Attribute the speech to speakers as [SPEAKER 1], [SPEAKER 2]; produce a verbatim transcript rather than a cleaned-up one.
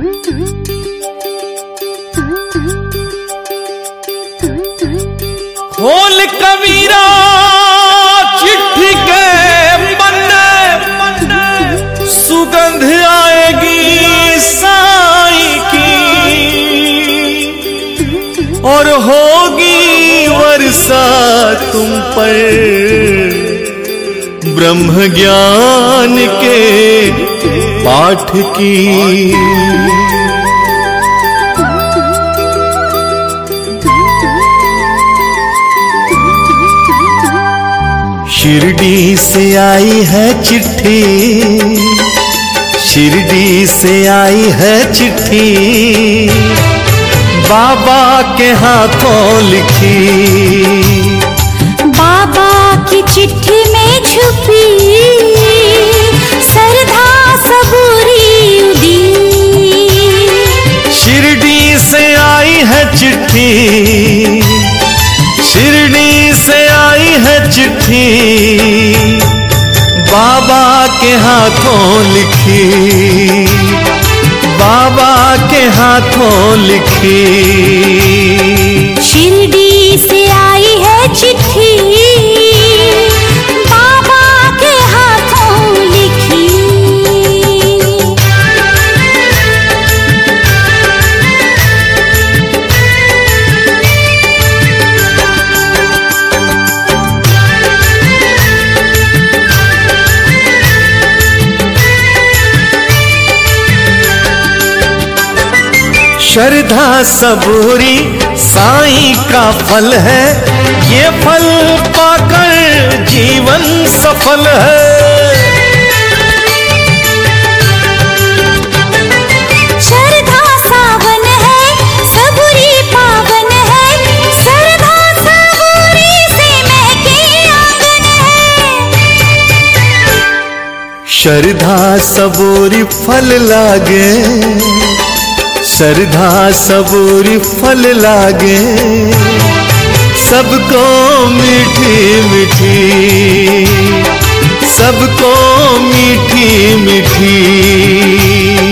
[SPEAKER 1] खोल कबीरा चिट्ठी के पन्ने, सुगंध आएगी साईं की और होगी वर्षा तुम पर ब्रह्म ज्ञान के पाठ की। शिरडी से आई है चिट्ठी, शिरडी से आई है चिट्ठी, बाबा के हाथों लिखी।
[SPEAKER 2] बाबा की चिट्ठी में छुपी श्रद्धा सबूरी उदी।
[SPEAKER 1] शिरडी से आई है चिट्ठी, शिरडी से आई है चिट्ठी, बाबा के हाथों लिखी, बाबा के हाथों लिखी।
[SPEAKER 2] शिरडी से आई है चिट्ठी, बाबा के हाथों लिखी।
[SPEAKER 1] श्रद्धा सबूरी साईं का फल है, ये फल पाकर जीवन सफल है।
[SPEAKER 2] श्रद्धा सावन है, सबूरी पावन है, श्रद्धा सबूरी से महके आंगन है।
[SPEAKER 1] श्रद्धा सबूरी फल लागे, श्रद्धा सबूरी फल लागे, सबको मीठी मीठी, सबको मीठी मीठी।